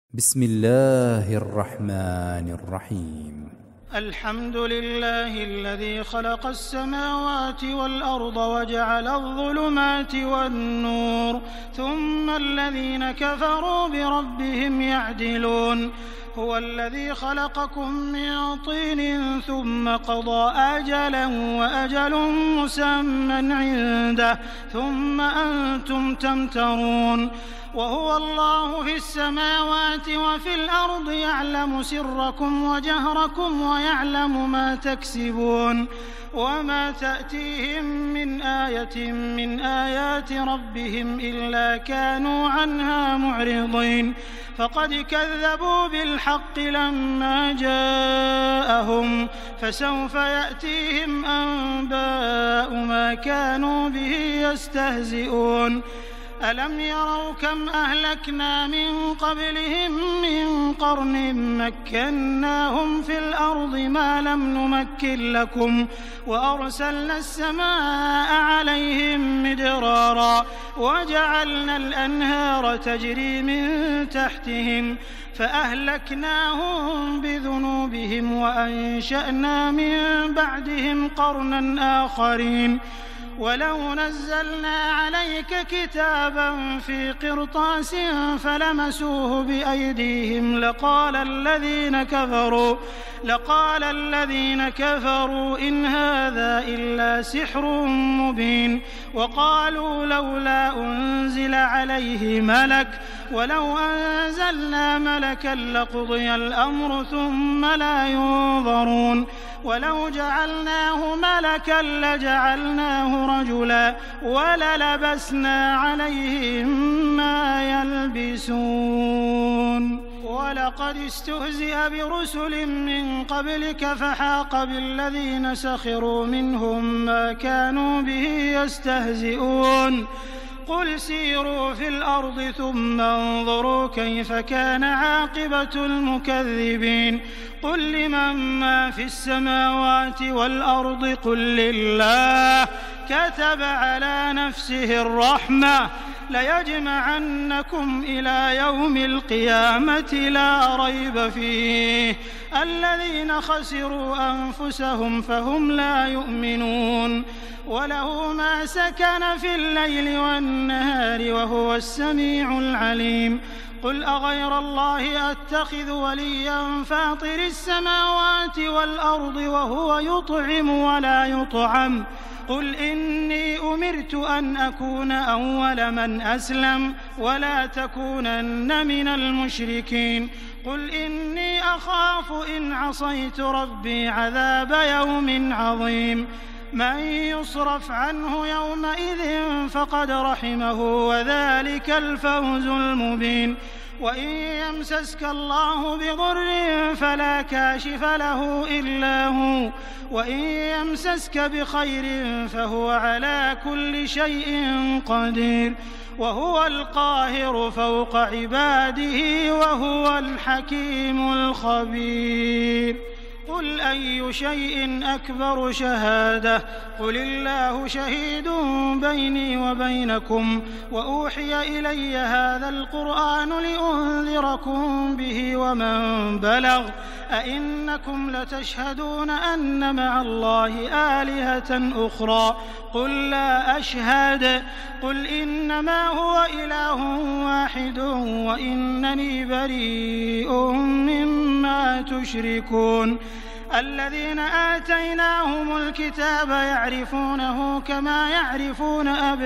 بسم الله الرحمن الرحيم. الحمد لله الذي خلق السماوات والأرض وجعل الظلمات والنور ثم الذين كفروا بربهم يعدلون. هو الذي خلقكم من طين ثم قضى أجلا وأجل مسمى عنده ثم أنتم تمترون. وهو الله في السماوات وفي الأرض يعلم سركم وجهركم ويعلم ما تكسبون. وما تأتيهم من آية من آيات ربهم إلا كانوا عنها معرضين. فقد كذبوا بالحق لما جاءهم فسوف يأتيهم أنباء ما كانوا به يستهزئون. ألم يروا كم أهلكنا من قبلهم من قرن مكناهم في الأرض ما لم نمكن لكم وأرسلنا السماء عليهم مدرارا وجعلنا الأنهار تجري من تحتهم فأهلكناهم بذنوبهم وأنشأنا من بعدهم قرنا آخرين. ولو نزلنا عليك كتابا في قرطاس فلمسوه بأيديهم لقال الذين كفروا إن هذا إلا سحر مبين. وقالوا لولا أنزل عليه ملك ولو أنزلنا ملكا لقضي الأمر ثم لا ينظرون. ولو جعلناه ملكا لجعلناه رجلا وللبسنا عليهم ما يلبسون. ولقد استهزئ برسل من قبلك فحاق بالذين سخروا منهم ما كانوا به يستهزئون. قل سيروا في الأرض ثم انظروا كيف كان عاقبة المكذبين. قل لمن ما في السماوات والأرض قل لله كتب على نفسه الرحمة ليجمعنكم إلى يوم القيامة لا ريب فيه. الذين خسروا أنفسهم فهم لا يؤمنون. وله ما سكن في الليل والنهار وهو السميع العليم. قل أغير الله أتخذ وليا فاطر السماوات والأرض وهو يطعم ولا يطعم. قل إني أمرت أن أكون أول من أسلم ولا تكونن من المشركين. قل إني أخاف إن عصيت ربي عذاب يوم عظيم. من يصرف عنه يومئذ فقد رحمه وذلك الفوز المبين. وإن يمسسك الله بضر فلا كاشف له إلا هو وإن يمسسك بخير فهو على كل شيء قدير. وهو القاهر فوق عباده وهو الحكيم الخبير. قل أي شيء أكبر شهادة قل الله شهيد بيني وبينكم وأوحي إلي هذا القرآن لأنذركم به ومن بلغ. أئنكم لتشهدون أن مع الله آلهة أخرى قل لا أشهد. قل إنما هو إله واحد وإنني بريء مما تشركون. الذين آتيناهم الكتاب يعرفونه كما يعرفون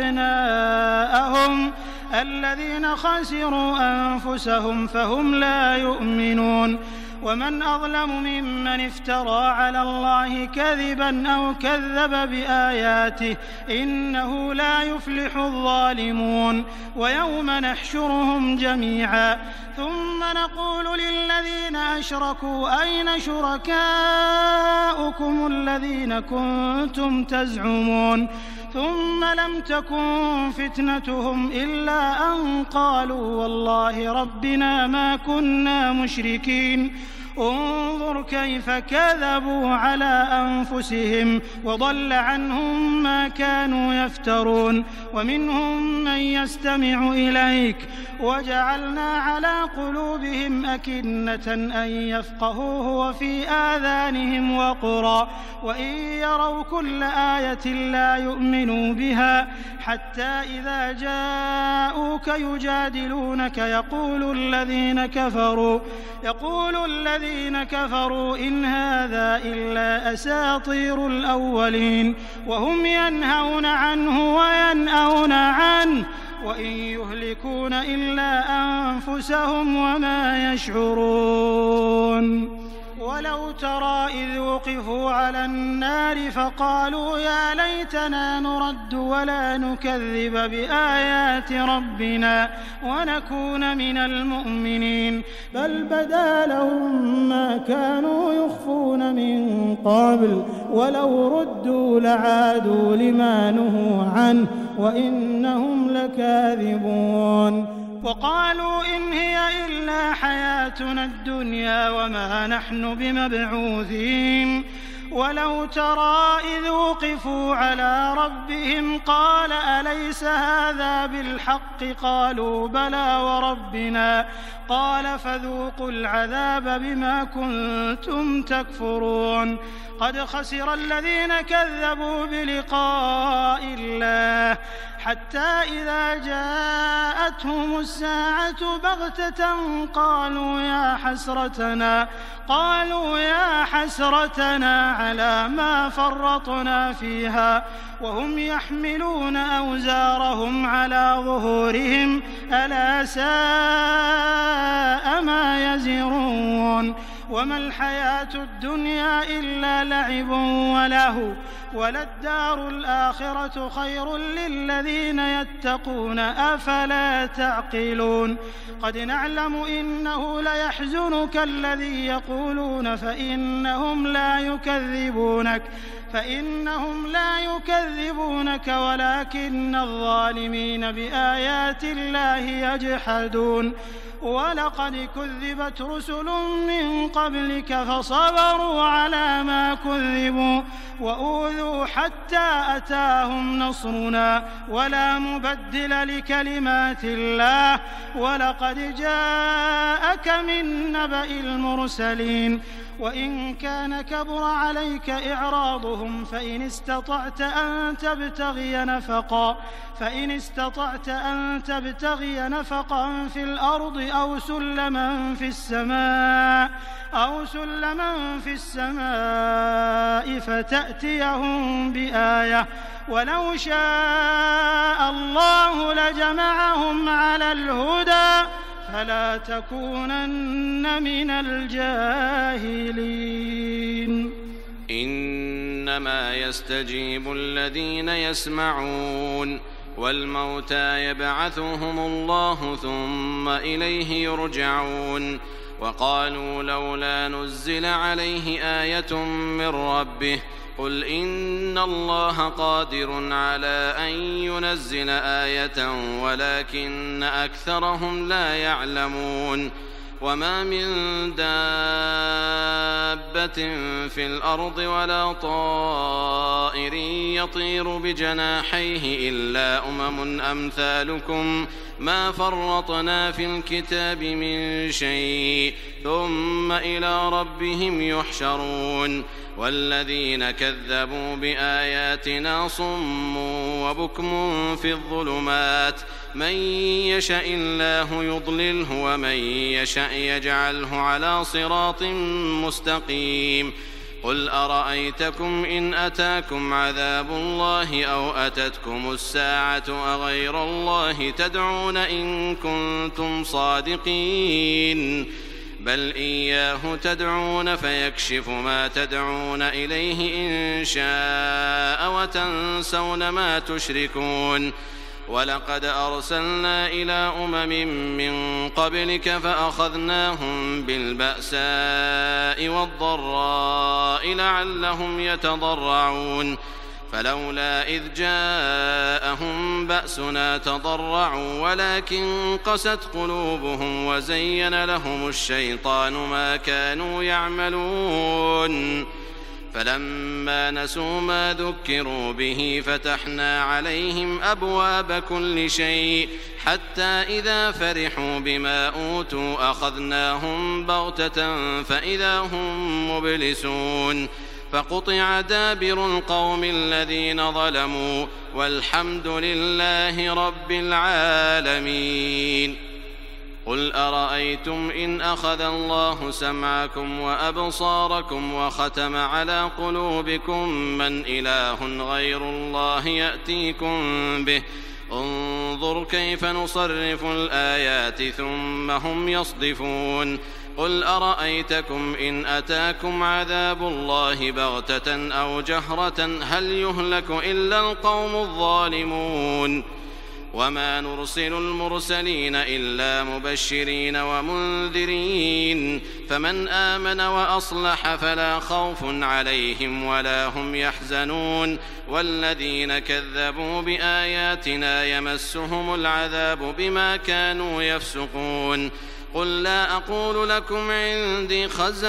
أبناءهم الذين خسروا أنفسهم فهم لا يؤمنون. ومن أظلم ممن افترى على الله كذبا أو كذب بآياته إنه لا يفلح الظالمون. ويوم نحشرهم جميعا ثم نقول للذين أشركوا أين شركاؤكم الذين كنتم تزعمون. ثم لم تكن فتنتهم إلا أن قالوا والله ربنا ما كنا مشركين. انظر كيف كذبوا على أنفسهم وضل عنهم ما كانوا يفترون ومنهم من يستمع إليك وجعلنا على قلوبهم أكنة أن يفقهوه وفي آذانهم وقرا وإن يروا كل آية لا يؤمنوا بها حتى إذا جاءوك يجادلونك يقول الذين كفروا إن هذا إلا أساطير الأولين وهم ينهون عنه وينأون عنه وإن يهلكون إلا أنفسهم وما يشعرون ولو ترى إذ وقفوا على النار فقالوا يا ليتنا نرد ولا نكذب بآيات ربنا ونكون من المؤمنين بل بدا لهم ما كانوا يخفون من قبل ولو ردوا لعادوا لما نهوا عنه وإنهم لكاذبون وقالوا إن هي إلا حياتنا الدنيا وما نحن بمبعوثين ولو ترى إذ وقفوا على ربهم قال أليس هذا بالحق قالوا بلى وربنا قال فذوقوا العذاب بما كنتم تكفرون قد خسر الذين كذبوا بلقاء الله حتى إذا جاءتهم الساعة بغتة قالوا يا حسرتنا على ما فرطنا فيها وهم يحملون أوزارهم على ظهورهم ألا ساء ما يزرون وما الحياة الدنيا إلا لعب ولهو وللدار الآخرة خير للذين يتقون أفلا تعقلون قد نعلم إنه ليحزنك الذي يقولون فإنهم لا يكذبونك ولكن الظالمين بآيات الله يجحدون ولقد كذبت رسل من قبلك فصبروا على ما كذبوا وأوذوا حتى أتاهم نصرنا ولا مبدل لكلمات الله ولقد جاءك من نبأ المرسلين وإن كان كبر عليك إعراضهم فإن استطعت أن تبتغي نفقا في الأرض أو سلما في السماء فتأتيهم بآية ولو شاء الله لجمعهم على الهدى فلا تكونن من الجاهلين إنما يستجيب الذين يسمعون والموتى يبعثهم الله ثم إليه يرجعون وقالوا لولا نزل عليه آية من ربه قل إن الله قادر على أن ينزل آية ولكن أكثرهم لا يعلمون وما من دابة في الأرض ولا طائر يطير بجناحيه إلا أمم أمثالكم ما فرطنا في الكتاب من شيء ثم إلى ربهم يحشرون والذين كذبوا بآياتنا صم وبكم في الظلمات من يشأ الله يضلله ومن يشأ يجعله على صراط مستقيم قل أرأيتكم إن أتاكم عذاب الله أو أتتكم الساعة أغير الله تدعون إن كنتم صادقين بل إياه تدعون فيكشف ما تدعون إليه إن شاء وتنسون ما تشركون ولقد أرسلنا إلى من قبلك فأخذناهم بالبأساء والضراء لعلهم يتضرعون فلولا إذ جاءهم بأسنا تضرعوا ولكن قست قلوبهم وزين لهم الشيطان ما كانوا يعملون فلما نسوا ما ذكروا به فتحنا عليهم أبواب كل شيء حتى إذا فرحوا بما أوتوا أخذناهم بغتة فإذا هم مبلسون فقطع دابر القوم الذين ظلموا والحمد لله رب العالمين. قل أرأيتم إن أخذ الله سمعكم وأبصاركم وختم على قلوبكم من إله غير الله يأتيكم به انظر كيف نصرف الآيات ثم هم يصدفون. قل أرأيتكم إن أتاكم عذاب الله بغتة أو جهرة هل يهلك إلا القوم الظالمون وما نرسل المرسلين إلا مبشرين ومنذرين فمن آمن وأصلح فلا خوف عليهم ولا هم يحزنون والذين كذبوا بآياتنا يمسهم العذاب بما كانوا يفسقون. قل لا أقول لكم عندي خزائن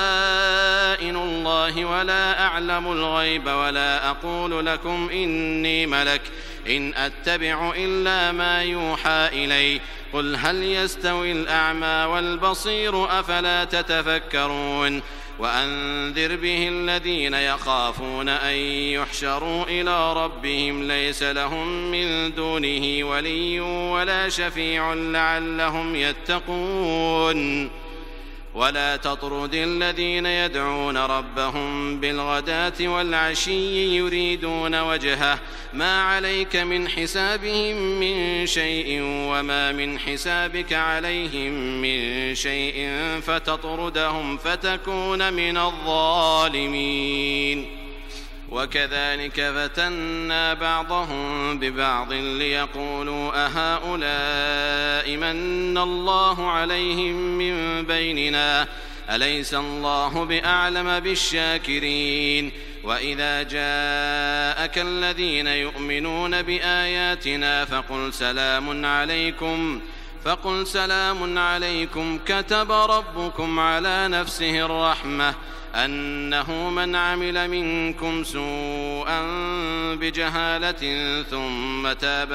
الله ولا أعلم الغيب ولا أقول لكم إني ملك إن أتبع إلا ما يوحى إلي قل هل يستوي الأعمى والبصير أفلا تتفكرون. وأنذر به الذين يخافون أن يحشروا إلى ربهم ليس لهم من دونه ولي ولا شفيع لعلهم يتقون. ولا تطرد الذين يدعون ربهم بالغداة والعشي يريدون وجهه ما عليك من حسابهم من شيء وما من حسابك عليهم من شيء فتطردهم فتكون من الظالمين. وكذلك فتنا بعضهم ببعض ليقولوا أهؤلاء من الله عليهم من بيننا أليس الله بأعلم بالشاكرين. وإذا جاءك الذين يؤمنون بآياتنا فقل سلام عليكم كتب ربكم على نفسه الرحمة أنه من عمل منكم سوءا بجهالة ثم تاب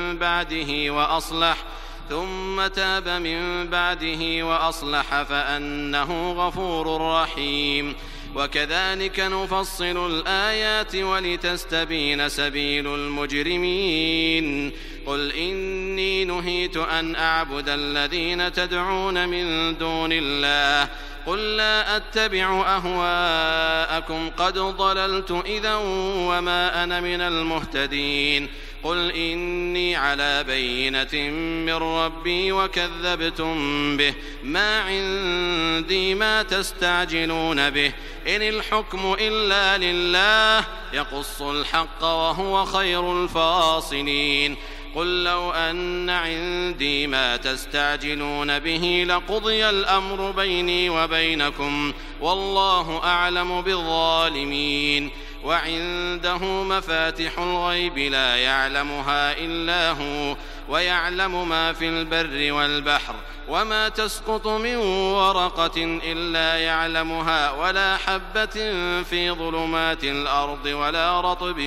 من بعده وأصلح فأنه غفور رحيم. وكذلك نفصل الآيات ولتستبين سبيل المجرمين. قل إني نهيت أن أعبد الذين تدعون من دون الله قل لا أتبع أهواءكم قد ضللت إذا وما أنا من المهتدين. قل إني على بينة من ربي وكذبتم به ما عندي ما تستعجلون به إن الحكم إلا لله يقص الحق وهو خير الفاصلين. قل لو أن عندي ما تستعجلون به لقضي الأمر بيني وبينكم والله أعلم بالظالمين. وعنده مفاتح الغيب لا يعلمها إلا هو ويعلم ما في البر والبحر وما تسقط من ورقة إلا يعلمها ولا حبة في ظلمات الأرض ولا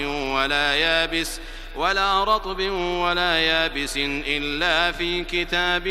رطب ولا يابس إلا في كتاب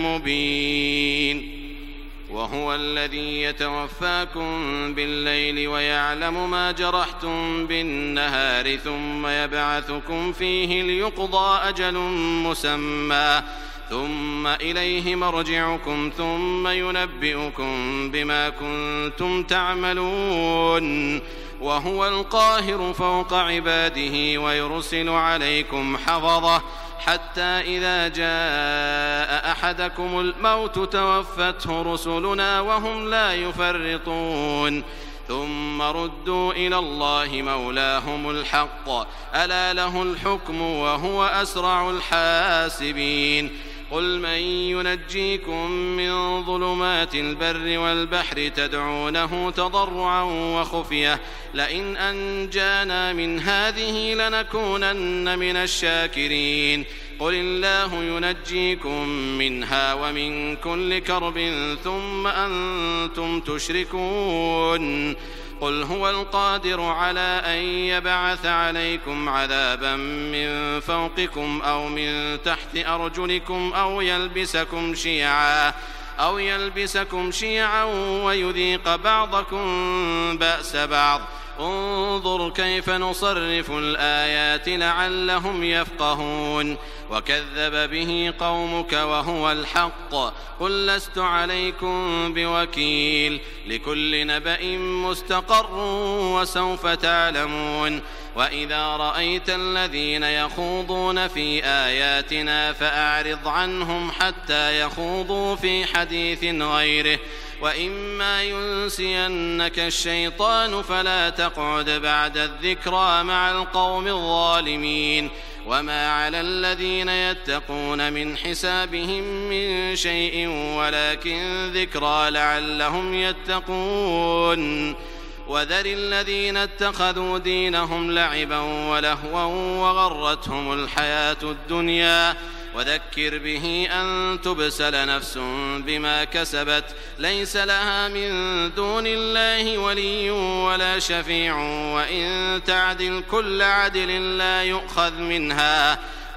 مبين. وهو الذي يتوفاكم بالليل ويعلم ما جرحتم بالنهار ثم يبعثكم فيه ليقضى أجل مسمى ثم إليه مرجعكم ثم ينبئكم بما كنتم تعملون. وهو القاهر فوق عباده ويرسل عليكم حفظة حتى إذا جاء أحدكم الموت توفته رسلنا وهم لا يفرطون ثم ردوا إلى الله مولاهم الحق ألا له الحكم وهو أسرع الحاسبين. قل من ينجيكم من ظلمات البر والبحر تدعونه تضرعا وخفية لئن أنجانا من هذه لنكونن من الشاكرين قل الله ينجيكم منها ومن كل كرب ثم أنتم تشركون قل هو القادر على أن يبعث عليكم عذابا من فوقكم أو من تحت أرجلكم أو يلبسكم شيعا ويذيق بعضكم بأس بعض انظر كيف نصرف الآيات لعلهم يفقهون وكذب به قومك وهو الحق قل لست عليكم بوكيل لكل نبأ مستقر وسوف تعلمون وإذا رأيت الذين يخوضون في آياتنا فأعرض عنهم حتى يخوضوا في حديث غيره وإما ينسينك الشيطان فلا تقعد بعد الذكرى مع القوم الظالمين وما على الذين يتقون من حسابهم من شيء ولكن ذكرى لعلهم يتقون وذر الذين اتخذوا دينهم لعبا ولهوا وغرتهم الحياة الدنيا وذكر به أن تبسل نفس بما كسبت ليس لها من دون الله ولي ولا شفيع وإن تعدل كل عدل لا يؤخذ منها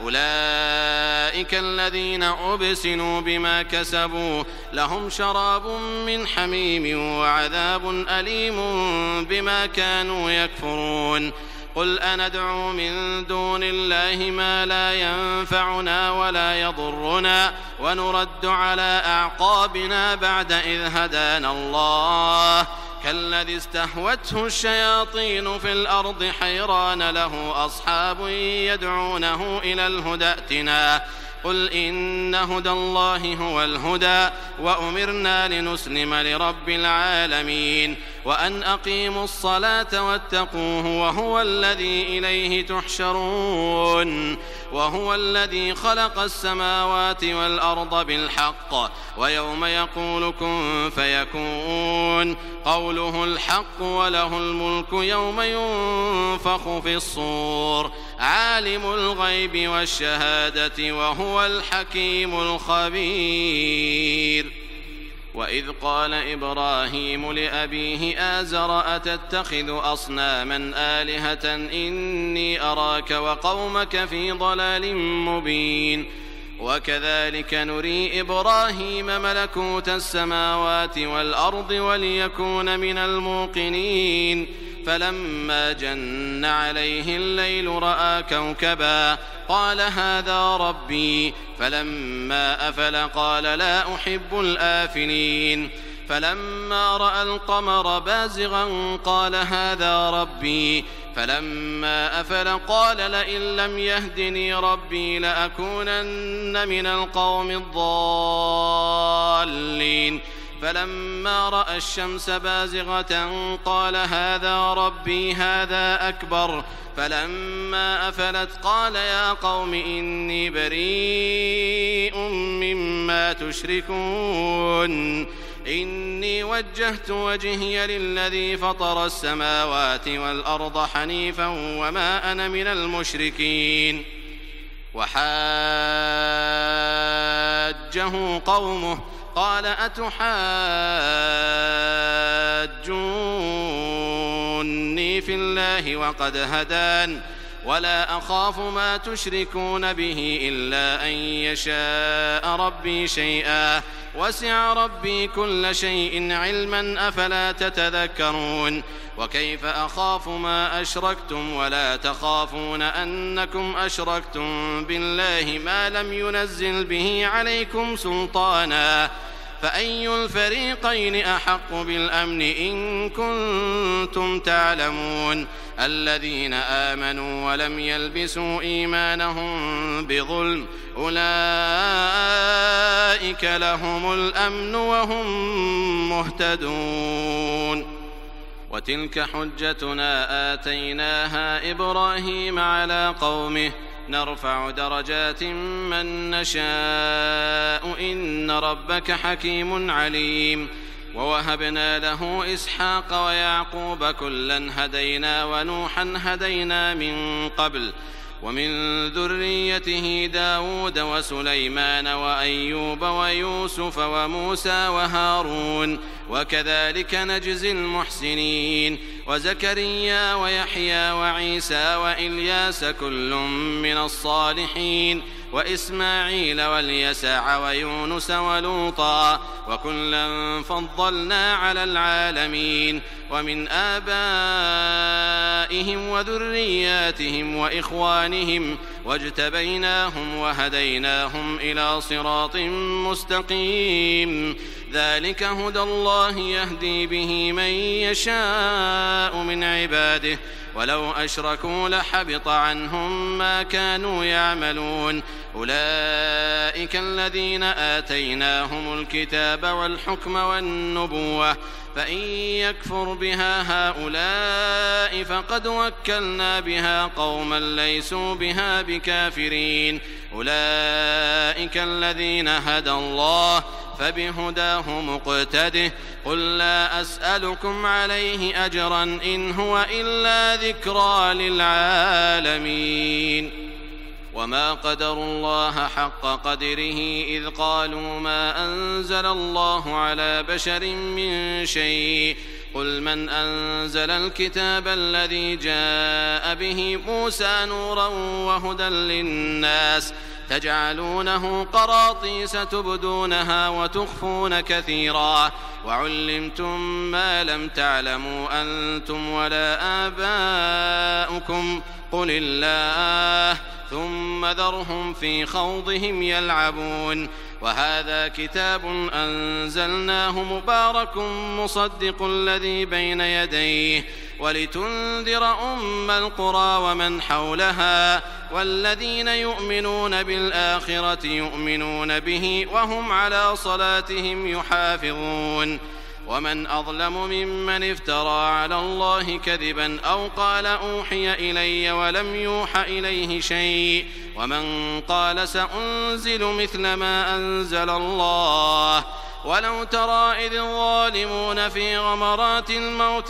أولئك الذين أبسلوا بما كسبوا لهم شراب من حميم وعذاب أليم بما كانوا يكفرون قل أندعو من دون الله ما لا ينفعنا ولا يضرنا ونرد على أعقابنا بعد إذ هدانا الله كالذي استهوته الشياطين في الأرض حيران له أصحاب يدعونه إلى الهدى ائتنا قل إن هدى الله هو الهدى وأمرنا لنسلم لرب العالمين وأن أقيموا الصلاة واتقوه وهو الذي إليه تحشرون وهو الذي خلق السماوات والأرض بالحق ويوم يقول كن فيكون قوله الحق وله الملك يوم ينفخ في الصور عالم الغيب والشهادة وهو الحكيم الخبير وإذ قال إبراهيم لأبيه آزر أتتخذ أصناما آلهة إني أراك وقومك في ضلال مبين وكذلك نري إبراهيم ملكوت السماوات والأرض وليكون من الموقنين فلما جن عليه الليل رأى كوكبا قال هذا ربي فلما أفل قال لا أحب الآفلين فلما رأى القمر بازغا قال هذا ربي فلما أفل قال لئن لم يهدني ربي لأكونن من القوم الضالين فلما رأى الشمس بازغة قال هذا ربي هذا أكبر فلما أفلت قال يا قوم إني بريء مما تشركون إني وجهت وجهي للذي فطر السماوات والأرض حنيفا وما أنا من المشركين وحاجه قومه قال أتحاجوني في الله وقد هدان ولا أخاف ما تشركون به إلا أن يشاء ربي شيئا وسع ربي كل شيء علما أفلا تتذكرون وكيف أخاف ما أشركتم ولا تخافون أنكم أشركتم بالله ما لم ينزل به عليكم سلطانا فأي الفريقين أحق بالأمن إن كنتم تعلمون الذين آمنوا ولم يلبسوا إيمانهم بظلم أولئك لهم الأمن وهم مهتدون وتلك حجتنا آتيناها إبراهيم على قومه نرفع درجات من نشاء إن ربك حكيم عليم ووهبنا له إسحاق ويعقوب كلا هدينا ونوحا هدينا من قبل ومن ذريته داود وسليمان وأيوب ويوسف وموسى وهارون وكذلك نجزي المحسنين وزكريا ويحيى وعيسى وإلياس كل من الصالحين وإسماعيل واليسع ويونس ولوطا وكلا فضلنا على العالمين ومن آبائهم وذرياتهم وإخوانهم واجتبيناهم وهديناهم إلى صراط مستقيم ذلك هدى الله يهدي به من يشاء من عباده ولو أشركوا لحبط عنهم ما كانوا يعملون أولئك الذين آتيناهم الكتاب والحكم والنبوة فإن يكفر بها هؤلاء فقد وكلنا بها قوما ليسوا بها بكافرين أولئك الذين هدى الله فبهداه مقتده قل لا أسألكم عليه أجرا إن هو إلا ذكرى للعالمين وما قدروا الله حق قدره إذ قالوا ما أنزل الله على بشر من شيء قل من أنزل الكتاب الذي جاء به موسى نورا وهدى للناس تجعلونه قراطيس تبدونها وتخفون كثيرا وعلمتم ما لم تعلموا أنتم ولا آباؤكم قل الله ثم ذرهم في خوضهم يلعبون وهذا كتاب أنزلناه مبارك مصدق الذي بين يديه ولتنذر أم القرى ومن حولها والذين يؤمنون بالآخرة يؤمنون به وهم على صلاتهم يحافظون ومن أظلم ممن افترى على الله كذبا أو قال أوحي إلي ولم يوح إليه شيء ومن قال سأنزل مثل ما أنزل الله ولو ترى إذ الظالمون في غمرات الموت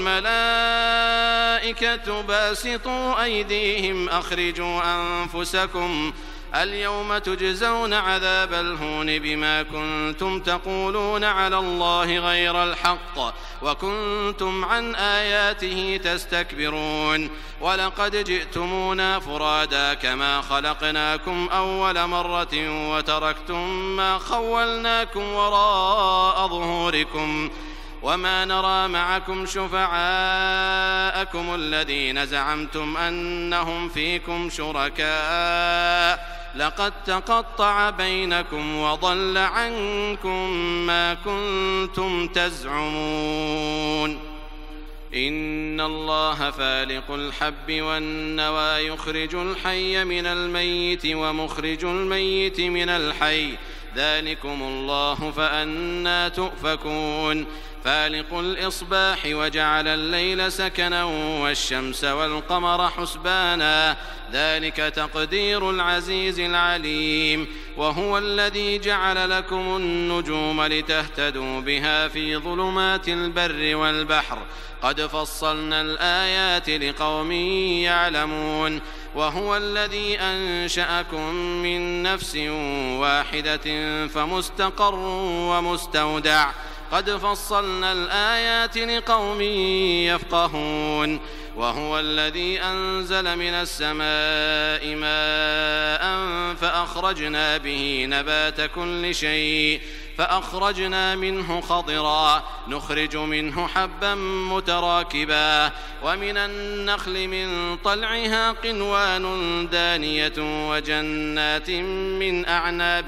والملائكة باسطوا أيديهم أخرجوا أنفسكم اليوم تجزون عذاب الهون بما كنتم تقولون على الله غير الحق وكنتم عن آياته تستكبرون ولقد جئتمونا فرادا كما خلقناكم أول مرة وتركتم ما خولناكم وراء ظهوركم وما نرى معكم شفعاءكم الذين زعمتم أنهم فيكم شركاء لقد تقطع بينكم وضل عنكم ما كنتم تزعمون إن الله فالق الحب والنوى يخرج الحي من الميت ومخرج الميت من الحي ذلكم الله فأنى تؤفكون فالق الإصباح وجعل الليل سكنا والشمس والقمر حسبانا ذلك تقدير العزيز العليم وهو الذي جعل لكم النجوم لتهتدوا بها في ظلمات البر والبحر قد فصلنا الآيات لقوم يعلمون وهو الذي أنشأكم من نفس واحدة فمستقر ومستودع قد فصلنا الآيات لقوم يفقهون وهو الذي أنزل من السماء ماء فأخرجنا به نبات كل شيء فأخرجنا منه خضرا نخرج منه حبا متراكبا ومن النخل من طلعها قنوان دانية وجنات من أعناب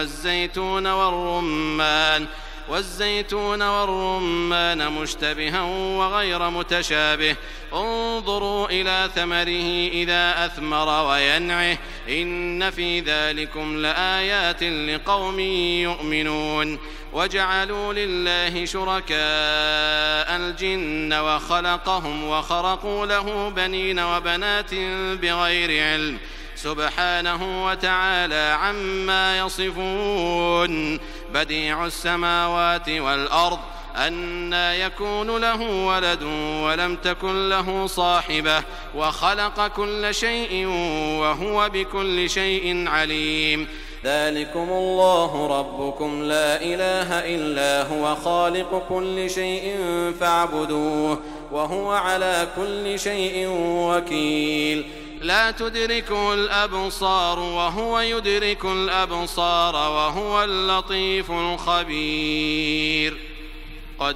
والزيتون والرمان مشتبها وغير متشابه انظروا إلى ثمره إذا أثمر وينعه إن في ذلكم لآيات لقوم يؤمنون وجعلوا لله شركاء الجن وخلقهم وخرقوا له بنين وبنات بغير علم سبحانه وتعالى عما يصفون. بديع السماوات والأرض أنى يكون له ولد ولم تكن له صاحبة وخلق كل شيء وهو بكل شيء عليم. ذلكم الله ربكم لا إله إلا هو خالق كل شيء فاعبدوه وهو على كل شيء وكيل. لا تدركه الأبصار وهو يدرك الأبصار وهو اللطيف الخبير. قد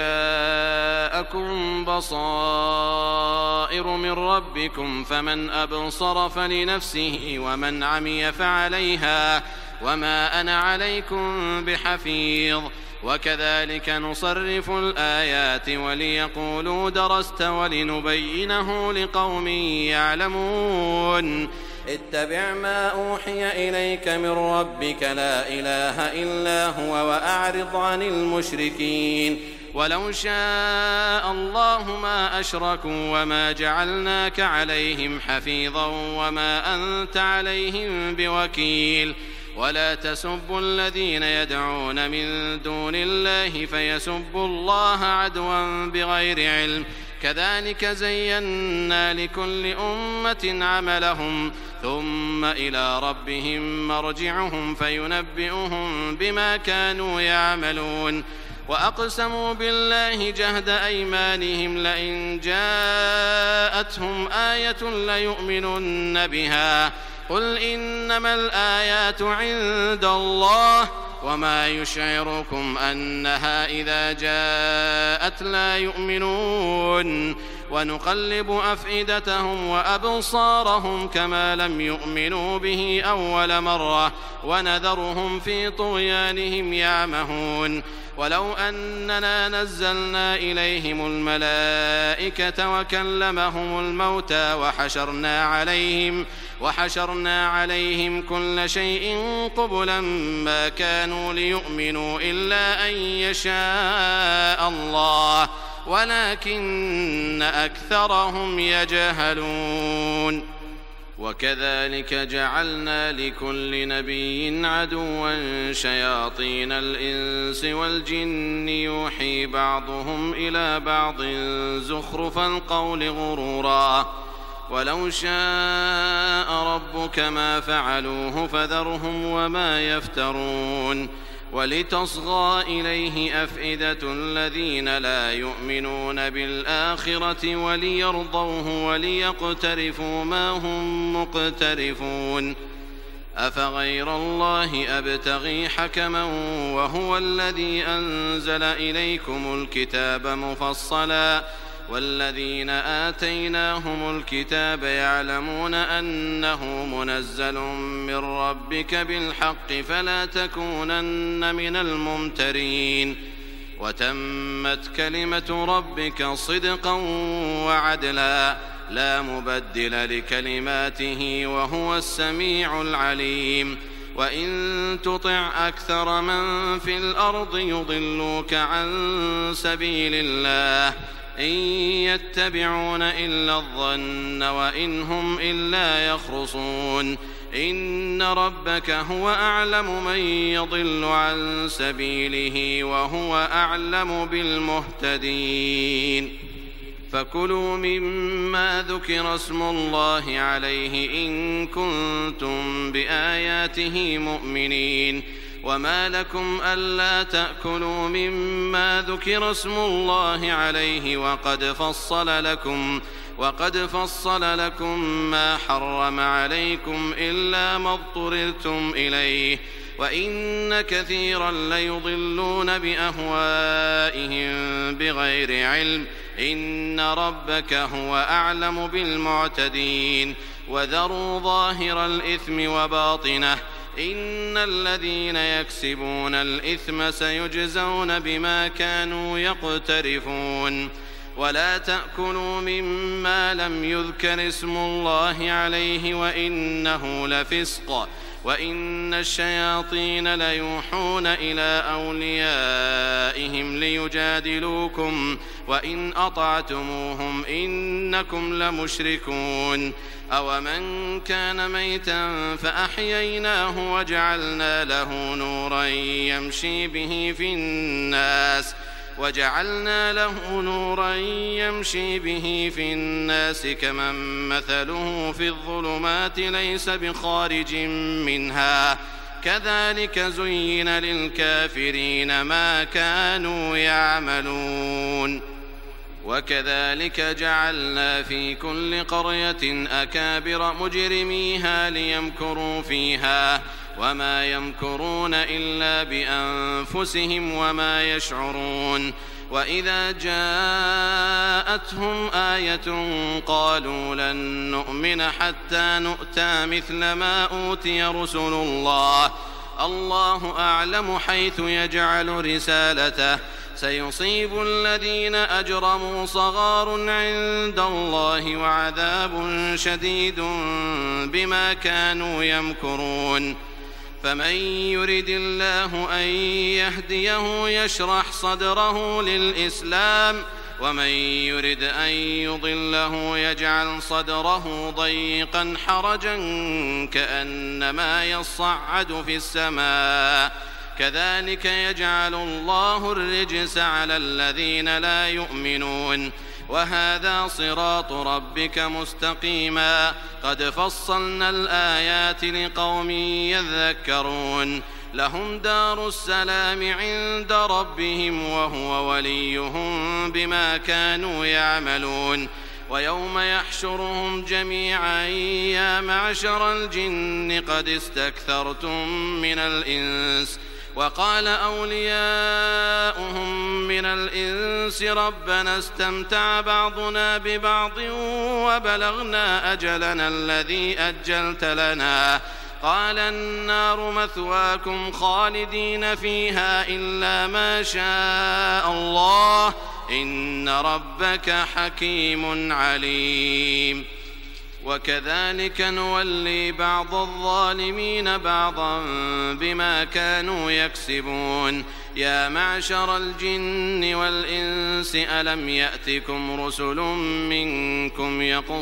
جاءكم بصائر من ربكم فمن أبصر فلنفسه ومن عمي فعليها وما أنا عليكم بحفيظ. وكذلك نصرف الآيات وليقولوا درست ولنبينه لقوم يعلمون. اتبع ما أوحي إليك من ربك لا إله إلا هو وأعرض عن المشركين. ولو شاء الله ما أشركوا وما جعلناك عليهم حفيظا وما أنت عليهم بوكيل. ولا تسبوا الذين يدعون من دون الله فيسبوا الله عدوا بغير علم. كذلك زينا لكل أمة عملهم ثم إلى ربهم مرجعهم فينبئهم بما كانوا يعملون. وأقسموا بالله جهد أيمانهم لئن جاءتهم آية ليؤمنن بها قل إنما الآيات عند الله وما يشعركم أنها إذا جاءت لا يؤمنون. ونقلب أفئدتهم وأبصارهم كما لم يؤمنوا به أول مرة ونذرهم في طغيانهم يعمهون. ولو أننا نزلنا إليهم الملائكة وكلمهم الموتى وحشرنا عليهم كل شيء قبلا ما كانوا ليؤمنوا إلا أن يشاء الله ولكن أكثرهم يجهلون. وكذلك جعلنا لكل نبي عدوا شياطين الإنس والجن يوحي بعضهم إلى بعض زخرف القول غرورا. ولو شاء ربك ما فعلوه فذرهم وما يفترون. ولتصغى إليه أفئدة الذين لا يؤمنون بالآخرة وليرضوه وليقترفوا ما هم مقترفون. أفغير الله أبتغي حكما وهو الذي أنزل إليكم الكتاب مفصلا والذين آتيناهم الكتاب يعلمون أنه منزل من ربك بالحق فلا تكونن من الممترين. وتمت كلمة ربك صدقا وعدلا لا مبدل لكلماته وهو السميع العليم. وإن تطع أكثر من في الأرض يضلوك عن سبيل الله إن يتبعون إلا الظن وإن هم إلا يخرصون. إن ربك هو أعلم من يضل عن سبيله وهو أعلم بالمهتدين. فكلوا مما ذكر اسم الله عليه إن كنتم بآياته مؤمنين. وما لكم ألا تأكلوا مما ذكر اسم الله عليه وقد فصل لكم ما حرم عليكم إلا ما اضطررتم إليه وإن كثيرا ليضلون بأهوائهم بغير علم إن ربك هو أعلم بالمعتدين. وذروا ظاهر الإثم وباطنه إن الذين يكسبون الإثم سيجزون بما كانوا يقترفون. ولا تأكلوا مما لم يذكر اسم الله عليه وإنه لفسق وإن الشياطين ليوحون إلى أوليائهم ليجادلوكم وإن أطعتموهم إنكم لمشركون أومن كان ميتا فأحييناه وجعلنا له نورا يمشي به في الناس كمن مثله في الظلمات ليس بخارج منها كذلك زين للكافرين ما كانوا يعملون وكذلك جعلنا في كل قرية أكابر مجرميها ليمكروا فيها وما يمكرون إلا بأنفسهم وما يشعرون وإذا جاءتهم آية قالوا لن نؤمن حتى نؤتى مثل ما أوتي رسل الله أعلم حيث يجعل رسالته سيصيب الذين أجرموا صغار عند الله وعذاب شديد بما كانوا يمكرون فمن يرد الله أن يهديه يشرح صدره للإسلام ومن يرد أن يضله يجعل صدره ضيقا حرجا كأنما يصعد في السماء كذلك يجعل الله الرجس على الذين لا يؤمنون وهذا صراط ربك مستقيما قد فصلنا الآيات لقوم يذكرون لهم دار السلام عند ربهم وهو وليهم بما كانوا يعملون ويوم يحشرهم جميعا يا معشر الجن قد استكثرتم من الإنس وقال أولياؤهم من الإنس ربنا استمتع بعضنا ببعض وبلغنا أجلنا الذي أجلت لنا قال النار مثواكم خالدين فيها إلا ما شاء الله إن ربك حكيم عليم وكذلك نولي بعض الظالمين بعضا بما كانوا يكسبون يا معشر الجن والإنس ألم يأتكم رسل منكم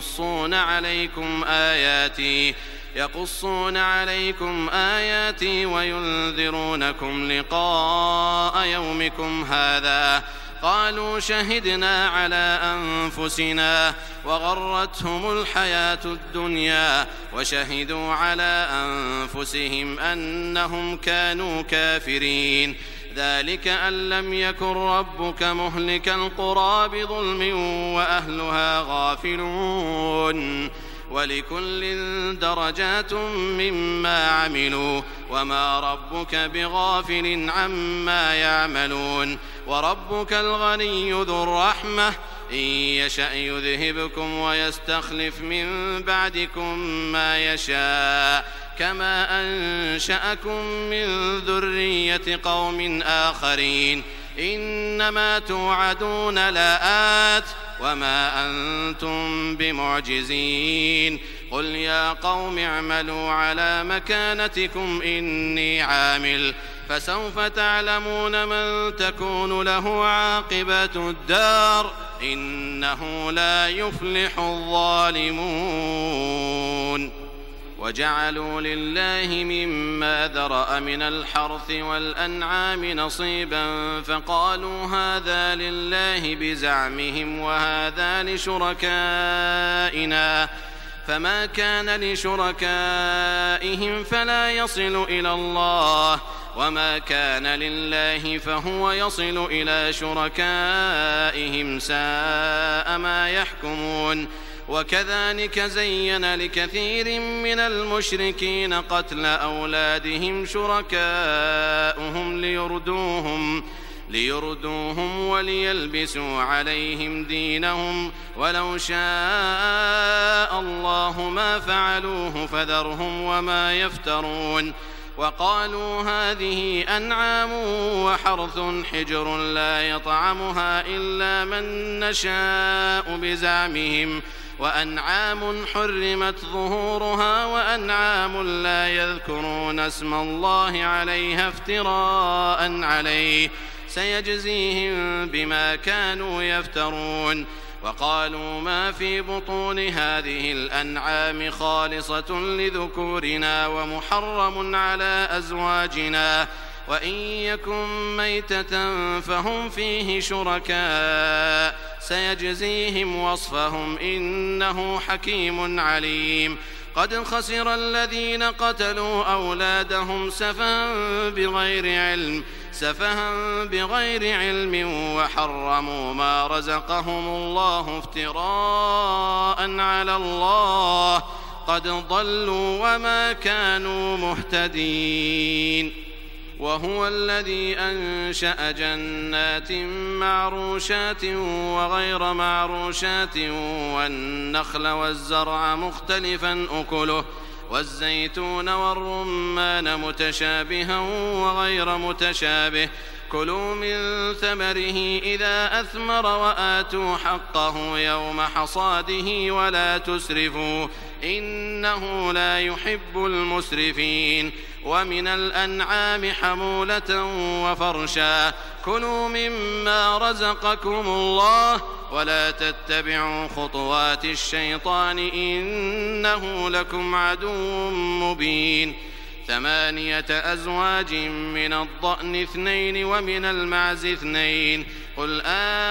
يقصون عليكم آياتي وينذرونكم لقاء يومكم هذا قالوا شهدنا على أنفسنا وغرتهم الحياة الدنيا وشهدوا على أنفسهم أنهم كانوا كافرين ذلك أن لم يكن ربك مهلك القرى بظلم وأهلها غافلون ولكل درجات مما عملوا وما ربك بغافل عما يعملون وربك الغني ذو الرحمة إن يشأ يذهبكم ويستخلف من بعدكم ما يشاء كما أنشأكم من ذرية قوم آخرين إنما توعدون لآت وما أنتم بمعجزين قل يا قوم اعملوا على مكانتكم إني عامل فسوف تعلمون من تكون له عاقبة الدار إنه لا يفلح الظالمون وجعلوا لله مما ذرأ من الحرث والأنعام نصيبا فقالوا هذا لله بزعمهم وهذا لشركائنا فما كان لشركائهم فلا يصل إلى الله وما كان لله فهو يصل إلى شركائهم ساء ما يحكمون وكذلك زين لكثير من المشركين قتل أولادهم شركاؤهم ليردوهم وليلبسوا عليهم دينهم ولو شاء الله ما فعلوه فذرهم وما يفترون وقالوا هذه أنعام وحرث حجر لا يطعمها إلا من نشاء بزعمهم وأنعام حرمت ظهورها وأنعام لا يذكرون اسم الله عليها افتراء عليه سيجزيهم بما كانوا يفترون. وقالوا ما في بطون هذه الأنعام خالصة لذكورنا ومحرم على أزواجنا وإن يكن ميتة فهم فيه شركاء سيجزيهم وصفهم إنه حكيم عليم. قد خسر الذين قتلوا أولادهم سفها بغير علم وحرموا ما رزقهم الله افتراء على الله قد ضلوا وما كانوا مهتدين. وهو الذي أنشأ جنات معروشات وغير معروشات والنخل والزرع مختلفا أكله والزيتون والرمان متشابها وغير متشابه كلوا من ثمره إذا أثمر وآتوا حقه يوم حصاده ولا تسرفوا إنه لا يحب المسرفين. ومن الأنعام حمولة وفرشا كلوا مما رزقكم الله ولا تتبعوا خطوات الشيطان إنه لكم عدو مبين. 8 أزواج من الضأن 2 ومن المعز 2 قل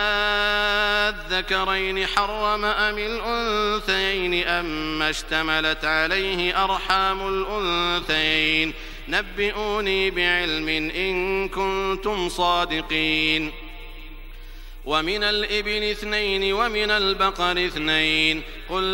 أذكرين حرم أم الأنثيين أما اشتملت عليه أرحام الأنثيين نبئوني بعلم إن كنتم صادقين. ومن الإبل 2 ومن البقر 2 قل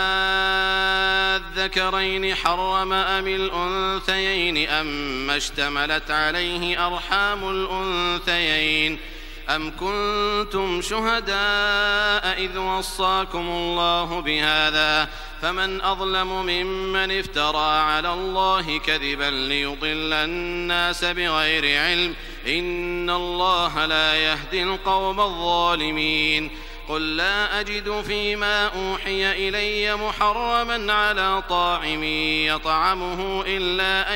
أذكرين حرم أم الأنثيين أما اشتملت عليه أرحام الأنثيين أم كنتم شهداء إذ وصاكم الله بهذا فمن أظلم ممن افترى على الله كذبا ليضل الناس بغير علم إن الله لا يهدي القوم الظالمين. قل لا أجد فيما أوحي إلي محرما على طاعم يطعمه إلا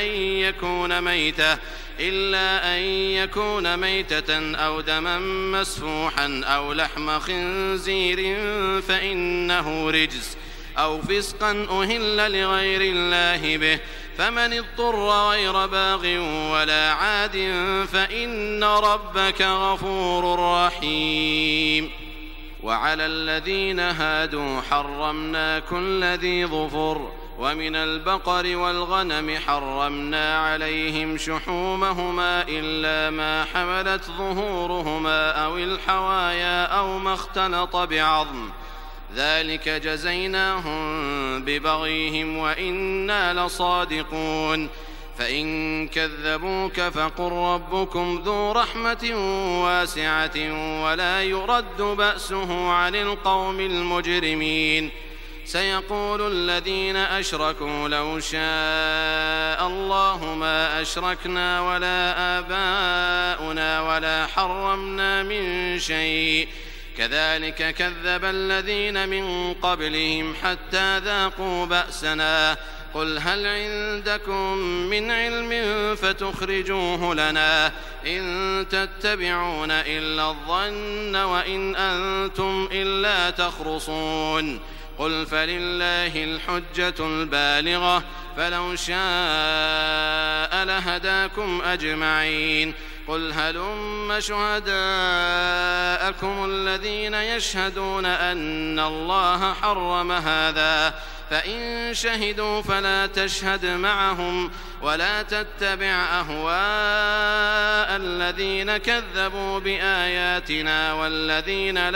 أن يكون ميتة أو دما مسفوحا أو لحم خنزير فإنه رجس أو فسقا أهل لغير الله به فمن اضطر غير باغ ولا عاد فإن ربك غفور رحيم. وعلى الذين هادوا حرمنا كل ذي ظفر ومن البقر والغنم حرمنا عليهم شحومهما إلا ما حملت ظهورهما أو الحوايا أو ما اختلط بعظم ذلك جزيناهم ببغيهم وإنا لصادقون. فإن كذبوك فقل ربكم ذو رحمة واسعة ولا يرد بأسه عن القوم المجرمين. سيقول الذين أشركوا لو شاء الله ما أشركنا ولا آباؤنا ولا حرمنا من شيء كذلك كذب الذين من قبلهم حتى ذاقوا بأسنا قل هل عندكم من علم فتخرجوه لنا إن تتبعون إلا الظن وإن أنتم إلا تخرصون. قل فلله الحجة البالغة فلو شاء لهداكم أجمعين. قل هلم شهداءكم الذين يشهدون أن الله حرم هذا فإن شهدوا فلا تشهد معهم ولا تتبع أهواء الذين كذبوا بآياتنا والذين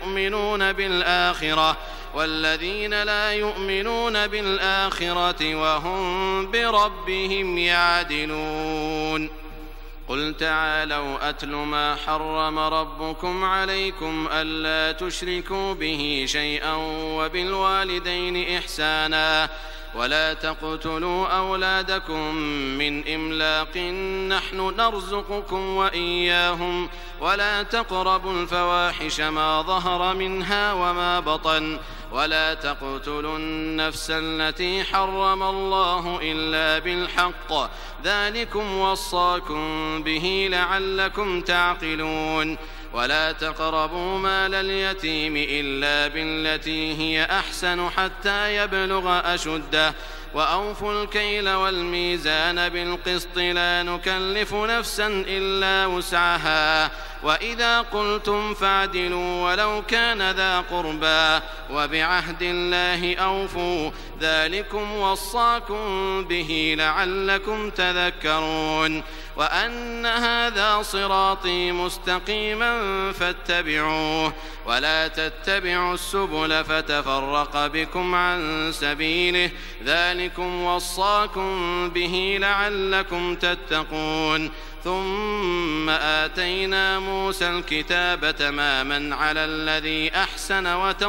لا يؤمنون بالآخرة وهم بربهم يعدلون. قل تعالوا أتل ما حرم ربكم عليكم ألا تشركوا به شيئا وبالوالدين إحسانا ولا تقتلوا أولادكم من إملاق نحن نرزقكم وإياهم ولا تقربوا الفواحش ما ظهر منها وما بطن ولا تقتلوا النفس التي حرم الله إلا بالحق ذلكم وصاكم به لعلكم تعقلون ولا تقربوا مال اليتيم إلا بالتي هي أحسن حتى يبلغ أشده وأوفوا الكيل والميزان بالقسط لا نكلف نفسا إلا وسعها وإذا قلتم فاعدلوا ولو كان ذا قربى وبعهد الله أوفوا ذلكم وصاكم به لعلكم تذكرون وأن هذا صراطي مستقيما فاتبعوه ولا تتبعوا السبل فتفرق بكم عن سبيله ذلكم وصاكم به لعلكم تتقون ثم آتينا موسى الكتاب تماما على الذي أحسن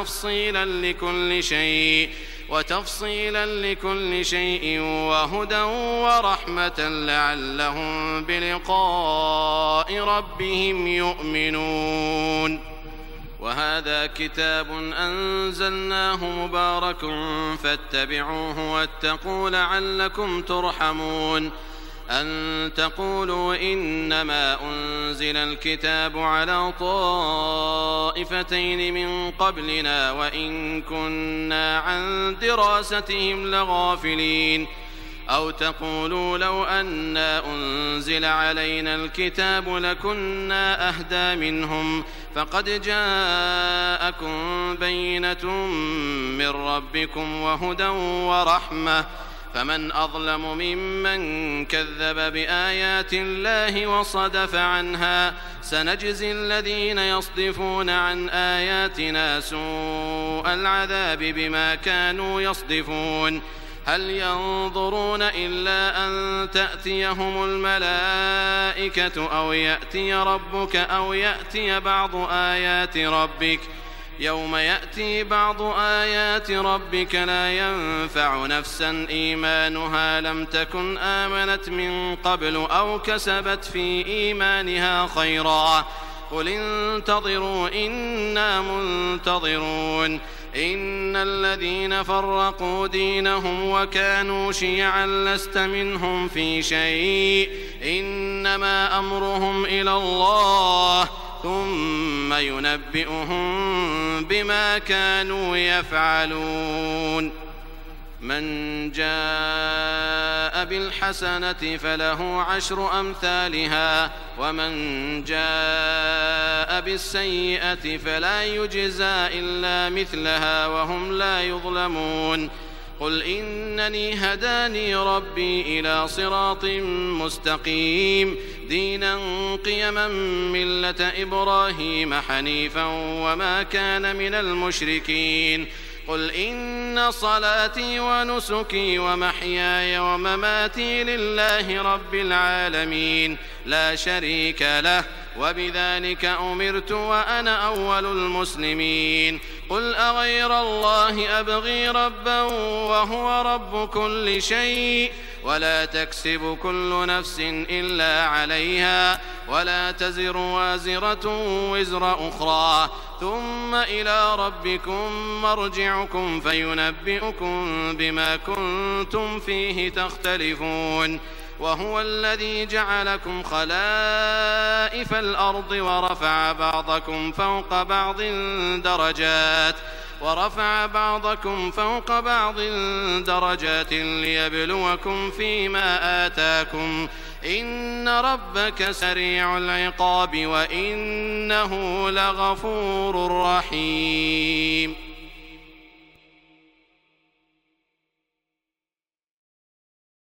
وتفصيلا لكل شيء وهدى ورحمة لعلهم بلقاء ربهم يؤمنون وهذا كتاب أنزلناه مبارك فاتبعوه واتقوا لعلكم ترحمون أن تقولوا إنما أنزل الكتاب على طائفتين من قبلنا وإن كنا عن دراستهم لغافلين أو تقولوا لو أنا أنزل علينا الكتاب لكنا أهدى منهم فقد جاءكم بينة من ربكم وهدى ورحمة فمن أظلم ممن كذب بآيات الله وصدف عنها سنجزي الذين يصدفون عن آياتنا سوء العذاب بما كانوا يصدفون هل ينظرون إلا أن تأتيهم الملائكة أو يأتي ربك أو يأتي بعض آيات ربك يوم يأتي بعض آيات ربك لا ينفع نفسا إيمانها لم تكن آمنت من قبل أو كسبت في إيمانها خيرا قل انتظروا إنا منتظرون إن الذين فرقوا دينهم وكانوا شيعا لست منهم في شيء إنما أمرهم إلى الله ثم ينبئهم بما كانوا يفعلون من جاء بالحسنة فله 10 أمثالها ومن جاء بالسيئة فلا يجزى إلا مثلها وهم لا يظلمون قل إنني هداني ربي إلى صراط مستقيم دينا قيما ملة إبراهيم حنيفا وما كان من المشركين قل إن صلاتي ونسكي ومحياي ومماتي لله رب العالمين لا شريك له وبذلك أمرت وأنا أول المسلمين قل أغير الله أبغي ربا وهو رب كل شيء ولا تكسب كل نفس إلا عليها ولا تزر وازرة وزر أخرى ثم إلى ربكم مرجعكم فينبئكم بما كنتم فيه تختلفون وهو الذي جعلكم خلائف الأرض ورفع بعضكم فوق بعض درجات ليبلوكم فيما آتاكم إن ربك سريع العقاب وإنه لغفور رحيم